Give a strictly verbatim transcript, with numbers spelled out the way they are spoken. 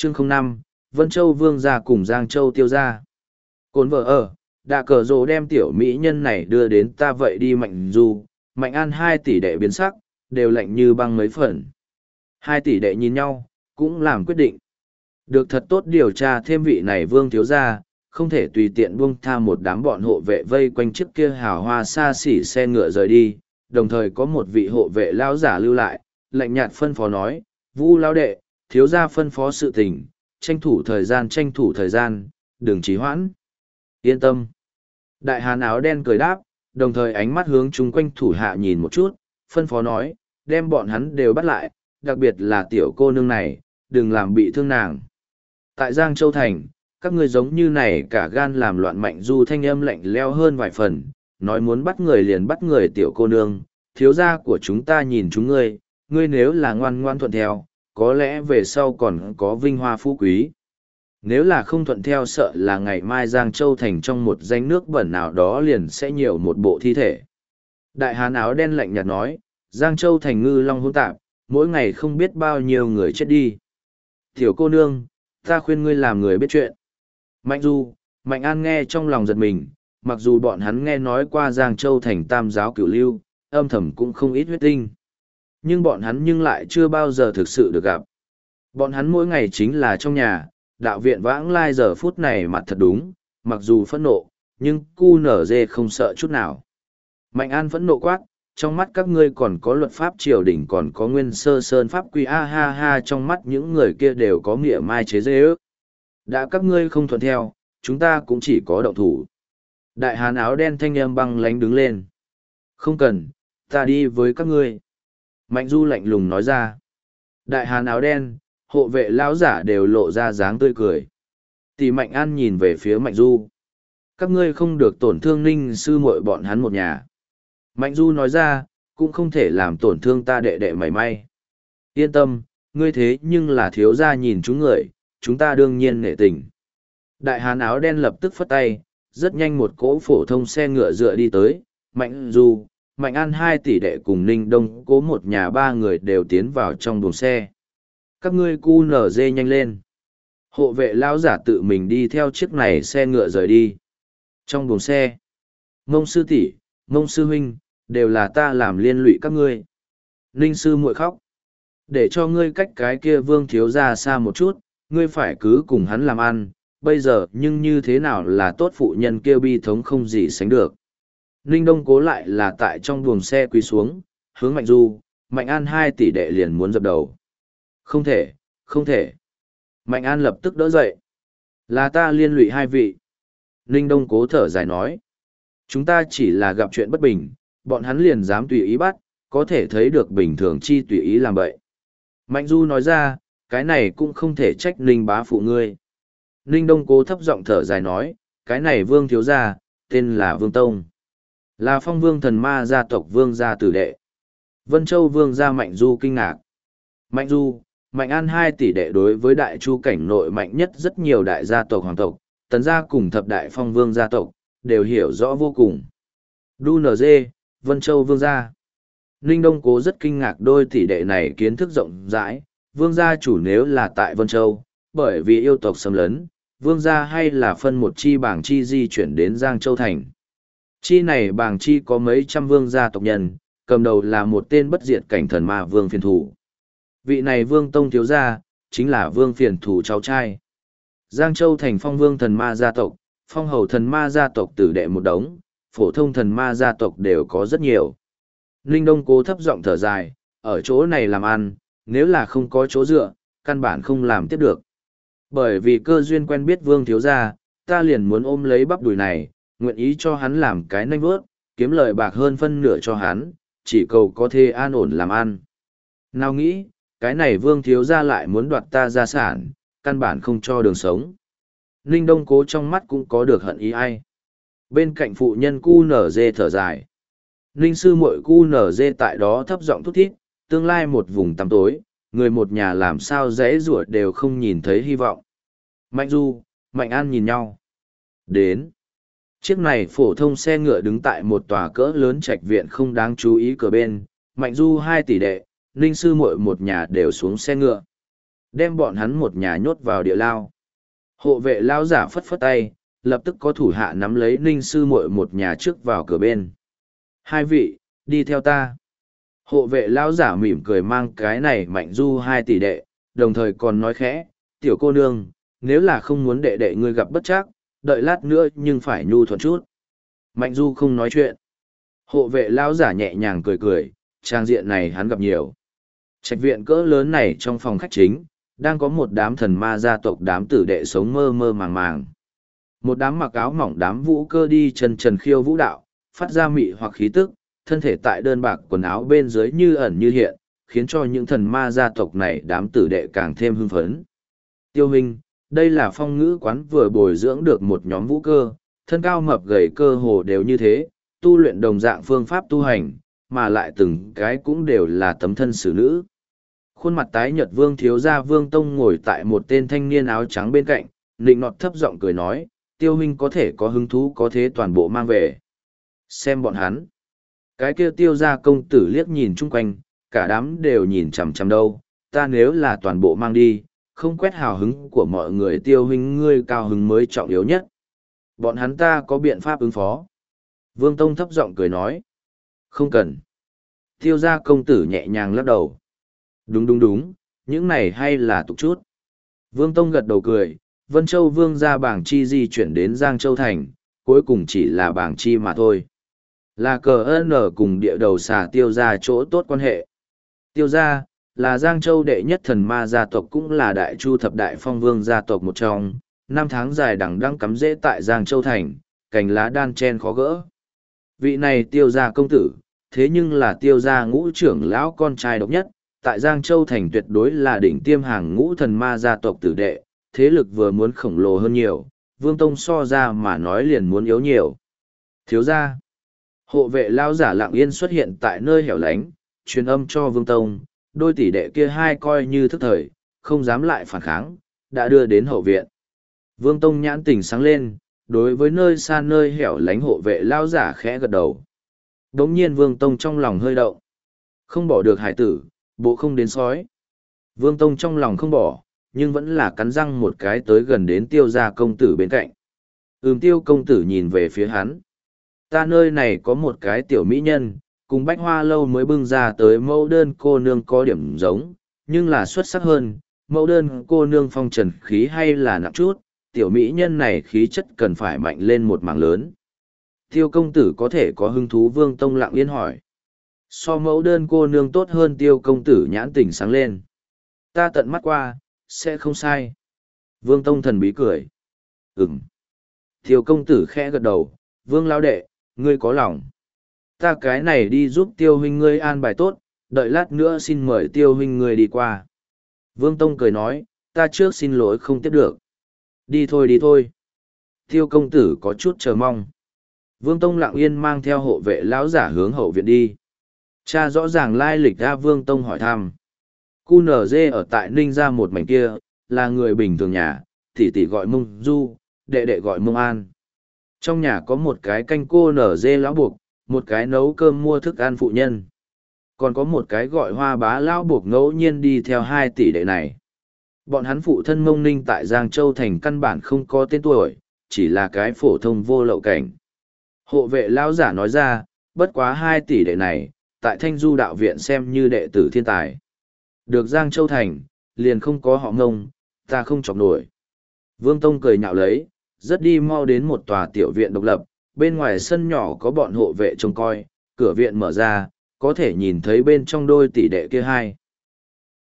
Chương không năm, Vân Châu Vương gia cùng Giang Châu Tiêu gia. Cồn vợ ở, đạ cờ rồ đem tiểu mỹ nhân này đưa đến ta vậy đi Mạnh Du, Mạnh An hai tỷ đệ biến sắc, đều lạnh như băng mấy phần. Hai tỷ đệ nhìn nhau, cũng làm quyết định. Được thật tốt điều tra thêm vị này Vương thiếu gia, không thể tùy tiện buông tha một đám bọn hộ vệ vây quanh chiếc kia hào hoa xa xỉ xe ngựa rời đi, đồng thời có một vị hộ vệ lão giả lưu lại, lạnh nhạt phân phó nói, Vu lão đệ, thiếu gia phân phó sự tình, tranh thủ thời gian tranh thủ thời gian, đừng trì hoãn. Yên tâm. Đại hán áo đen cười đáp, đồng thời ánh mắt hướng chung quanh thủ hạ nhìn một chút, phân phó nói, đem bọn hắn đều bắt lại, đặc biệt là tiểu cô nương này, đừng làm bị thương nàng. Tại Giang Châu Thành, các ngươi giống như này cả gan làm loạn Mạnh Du thanh âm lạnh leo hơn vài phần, nói muốn bắt người liền bắt người tiểu cô nương, thiếu gia của chúng ta nhìn chúng ngươi, ngươi nếu là ngoan ngoan thuận theo, có lẽ về sau còn có vinh hoa phú quý. Nếu là không thuận theo sợ là ngày mai Giang Châu Thành trong một danh nước bẩn nào đó liền sẽ nhiều một bộ thi thể. Đại hán áo đen lạnh nhạt nói, Giang Châu Thành ngư long hỗn tạp, mỗi ngày không biết bao nhiêu người chết đi. Tiểu cô nương, ta khuyên ngươi làm người biết chuyện. Mạnh Du, Mạnh An nghe trong lòng giật mình, mặc dù bọn hắn nghe nói qua Giang Châu Thành tam giáo cửu lưu, âm thầm cũng không ít huyết tinh. Nhưng bọn hắn nhưng lại chưa bao giờ thực sự được gặp. Bọn hắn mỗi ngày chính là trong nhà, đạo viện vãng lai giờ phút này mặt thật đúng, mặc dù phẫn nộ, nhưng cu nở dê không sợ chút nào. Mạnh An phẫn nộ quát, trong mắt các ngươi còn có luật pháp triều đình còn có nguyên sơ sơn pháp quy a ha ha trong mắt những người kia đều có nghĩa mai chế dê ước. Đã các ngươi không thuận theo, chúng ta cũng chỉ có động thủ. Đại hán áo đen thanh âm băng lánh đứng lên. Không cần, ta đi với các ngươi. Mạnh Du lạnh lùng nói ra. Đại hán áo đen, hộ vệ lão giả đều lộ ra dáng tươi cười. Tỷ Mạnh An nhìn về phía Mạnh Du. Các ngươi không được tổn thương Ninh sư muội bọn hắn một nhà. Mạnh Du nói ra, cũng không thể làm tổn thương ta đệ đệ mảy may. Yên tâm, ngươi thế nhưng là thiếu gia nhìn chúng người, chúng ta đương nhiên nể tình. Đại hán áo đen lập tức phất tay, rất nhanh một cỗ phổ thông xe ngựa dựa đi tới, Mạnh Du, Mạnh An hai tỷ đệ cùng Ninh Đông cố một nhà ba người đều tiến vào trong buồng xe. Các ngươi cu nở dê nhanh lên. Hộ vệ lão giả tự mình đi theo chiếc này xe ngựa rời đi. Trong buồng xe, Mông sư tỷ, Mông sư huynh, đều là ta làm liên lụy các ngươi. Ninh sư muội khóc. Để cho ngươi cách cái kia Vương thiếu gia xa một chút, ngươi phải cứ cùng hắn làm ăn, bây giờ nhưng như thế nào là tốt phụ nhân kia bi thống không gì sánh được. Ninh Đông cố lại là tại trong buồng xe quỳ xuống, hướng Mạnh Du, Mạnh An hai tỷ đệ liền muốn dập đầu. Không thể, không thể. Mạnh An lập tức đỡ dậy. Là ta liên lụy hai vị. Ninh Đông cố thở dài nói. Chúng ta chỉ là gặp chuyện bất bình, bọn hắn liền dám tùy ý bắt, có thể thấy được bình thường chi tùy ý làm vậy. Mạnh Du nói ra, cái này cũng không thể trách Ninh bá phụ ngươi. Ninh Đông cố thấp giọng thở dài nói, cái này Vương thiếu gia, tên là Vương Tông. Là Phong Vương thần ma gia tộc Vương gia tử đệ. Vân Châu Vương gia Mạnh Du kinh ngạc. Mạnh Du, Mạnh An hai tỷ đệ đối với đại chu cảnh nội mạnh nhất rất nhiều đại gia tộc hoàng tộc, tấn gia cùng thập đại Phong Vương gia tộc, đều hiểu rõ vô cùng. Đu nờ dê, Vân Châu Vương gia. Ninh Đông cố rất kinh ngạc đôi tỷ đệ này kiến thức rộng rãi, Vương gia chủ nếu là tại Vân Châu, bởi vì yêu tộc xâm lấn, Vương gia hay là phân một chi bảng chi di chuyển đến Giang Châu Thành. Chi này bảng chi có mấy trăm vương gia tộc nhân, cầm đầu là một tên bất diệt cảnh thần ma Vương Phiền Thủ. Vị này Vương Tông thiếu gia, chính là Vương Phiền Thủ cháu trai. Giang Châu Thành Phong Vương thần ma gia tộc, Phong Hầu thần ma gia tộc tử đệ một đống, phổ thông thần ma gia tộc đều có rất nhiều. Ninh Đông cố thấp giọng thở dài, ở chỗ này làm ăn, nếu là không có chỗ dựa, căn bản không làm tiếp được. Bởi vì cơ duyên quen biết Vương thiếu gia, ta liền muốn ôm lấy bắp đùi này, nguyện ý cho hắn làm cái nanh vớt, kiếm lợi bạc hơn phân nửa cho hắn, chỉ cầu có thể an ổn làm ăn. Nào nghĩ, cái này Vương thiếu gia lại muốn đoạt ta gia sản, căn bản không cho đường sống. Ninh Đông cố trong mắt cũng có được hận ý ai. Bên cạnh phụ nhân cu nở dê thở dài. Ninh sư muội cu nở dê tại đó thấp giọng thút thít, tương lai một vùng tăm tối, người một nhà làm sao dễ ruột đều không nhìn thấy hy vọng. Mạnh Du, Mạnh An nhìn nhau. Đến. Chiếc này phổ thông xe ngựa đứng tại một tòa cỡ lớn trạch viện không đáng chú ý cửa bên, Mạnh Du hai tỷ đệ, Ninh sư muội một nhà đều xuống xe ngựa. đem bọn hắn một nhà nhốt vào địa lao. Hộ vệ lao giả phất phất tay, lập tức có thủ hạ nắm lấy Ninh sư muội một nhà trước vào cửa bên. Hai vị, đi theo ta. Hộ vệ lao giả mỉm cười mang cái này Mạnh Du hai tỷ đệ, đồng thời còn nói khẽ, tiểu cô nương, nếu là không muốn đệ đệ ngươi gặp bất trắc, đợi lát nữa nhưng phải nhu thuận chút. Mạnh Du không nói chuyện. Hộ vệ lao giả nhẹ nhàng cười cười, trang diện này hắn gặp nhiều. Trạch viện cỡ lớn này trong phòng khách chính, đang có một đám thần ma gia tộc đám tử đệ sống mơ mơ màng màng. Một đám mặc áo mỏng đám vũ cơ đi chân trần khiêu vũ đạo, phát ra mị hoặc khí tức, thân thể tại đơn bạc quần áo bên dưới như ẩn như hiện, khiến cho những thần ma gia tộc này đám tử đệ càng thêm hưng phấn. Tiêu Minh, đây là phong ngữ quán vừa bồi dưỡng được một nhóm vũ cơ, thân cao mập gầy cơ hồ đều như thế, tu luyện đồng dạng phương pháp tu hành, mà lại từng cái cũng đều là tấm thân xử nữ. Khuôn mặt tái nhợt Vương thiếu gia Vương Tông ngồi tại một tên thanh niên áo trắng bên cạnh, nịnh nọt thấp giọng cười nói, Tiêu Minh có thể có hứng thú có thế toàn bộ mang về. Xem bọn hắn. Cái kia Tiêu gia công tử liếc nhìn chung quanh, cả đám đều nhìn chằm chằm đâu, ta nếu là toàn bộ mang đi, không quét hào hứng của mọi người Tiêu Minh ngươi cao hứng mới trọng yếu nhất. Bọn hắn ta có biện pháp ứng phó. Vương Tông thấp giọng cười nói. Không cần. Tiêu gia công tử nhẹ nhàng lắc đầu. Đúng đúng đúng, những này hay là tục chút. Vương Tông gật đầu cười, Vân Châu Vương gia bảng chi di chuyển đến Giang Châu Thành, cuối cùng chỉ là bảng chi mà thôi. Là cờ ơn ở cùng địa đầu xà tiêu gia chỗ tốt quan hệ. Tiêu gia, là Giang Châu đệ nhất thần ma gia tộc cũng là đại chu thập đại phong vương gia tộc một trong, năm tháng dài đằng đang cắm rễ tại Giang Châu Thành, cành lá đan chen khó gỡ. Vị này tiêu gia công tử, thế nhưng là tiêu gia ngũ trưởng lão con trai độc nhất, tại Giang Châu Thành tuyệt đối là đỉnh tiêm hàng ngũ thần ma gia tộc tử đệ, thế lực vừa muốn khổng lồ hơn nhiều, Vương Tông so ra mà nói liền muốn yếu nhiều. Thiếu gia, hộ vệ lao giả lặng yên xuất hiện tại nơi hẻo lánh, truyền âm cho Vương Tông, đôi tỷ đệ kia hai coi như thức thời, không dám lại phản kháng, đã đưa đến hậu viện. Vương Tông nhãn tỉnh sáng lên, đối với nơi xa nơi hẻo lánh hộ vệ lao giả khẽ gật đầu. Đống nhiên Vương Tông trong lòng hơi động. Không bỏ được hải tử, bộ không đến sói. Vương Tông trong lòng không bỏ, nhưng vẫn là cắn răng một cái tới gần đến tiêu gia công tử bên cạnh. Ừm tiêu công tử nhìn về phía hắn. Ta nơi này có một cái tiểu mỹ nhân, cùng bách hoa lâu mới bưng ra tới mẫu đơn cô nương có điểm giống, nhưng là xuất sắc hơn, mẫu đơn cô nương phong trần khí hay là nặng chút, tiểu mỹ nhân này khí chất cần phải mạnh lên một mảng lớn. Tiêu công tử có thể có hứng thú Vương Tông lặng yên hỏi. So mẫu đơn cô nương tốt hơn tiêu công tử nhãn tỉnh sáng lên. Ta tận mắt qua, sẽ không sai. Vương Tông thần bí cười. Ừm. Tiêu công tử khẽ gật đầu, Vương lão đệ, ngươi có lòng. Ta cái này đi giúp tiêu huynh ngươi an bài tốt, đợi lát nữa xin mời tiêu huynh ngươi đi qua. Vương Tông cười nói, ta trước xin lỗi không tiếp được. Đi thôi đi thôi. Tiêu công tử có chút chờ mong. Vương Tông lặng yên mang theo hộ vệ lão giả hướng hậu viện đi. Cha rõ ràng lai lịch ra Vương Tông hỏi thăm. Cu nở dê ở tại Ninh gia một mảnh kia, là người bình thường nhà, tỷ tỷ gọi Mông Du, đệ đệ gọi Mông An. Trong nhà có một cái canh cô nở dê lão buộc, một cái nấu cơm mua thức ăn phụ nhân. Còn có một cái gọi Hoa Bá lão buộc ngẫu nhiên đi theo hai tỷ đệ này. Bọn hắn phụ thân Mông Ninh tại Giang Châu Thành căn bản không có tên tuổi, chỉ là cái phổ thông vô lậu cảnh. Hộ vệ lão giả nói ra, bất quá hai tỷ đệ này, tại Thanh Du đạo viện xem như đệ tử thiên tài. Được Giang Châu Thành, liền không có họ Ngông, ta không chọc nổi. Vương Tông cười nhạo lấy, rất đi mau đến một tòa tiểu viện độc lập, bên ngoài sân nhỏ có bọn hộ vệ trông coi, cửa viện mở ra, có thể nhìn thấy bên trong đôi tỷ đệ kia hai.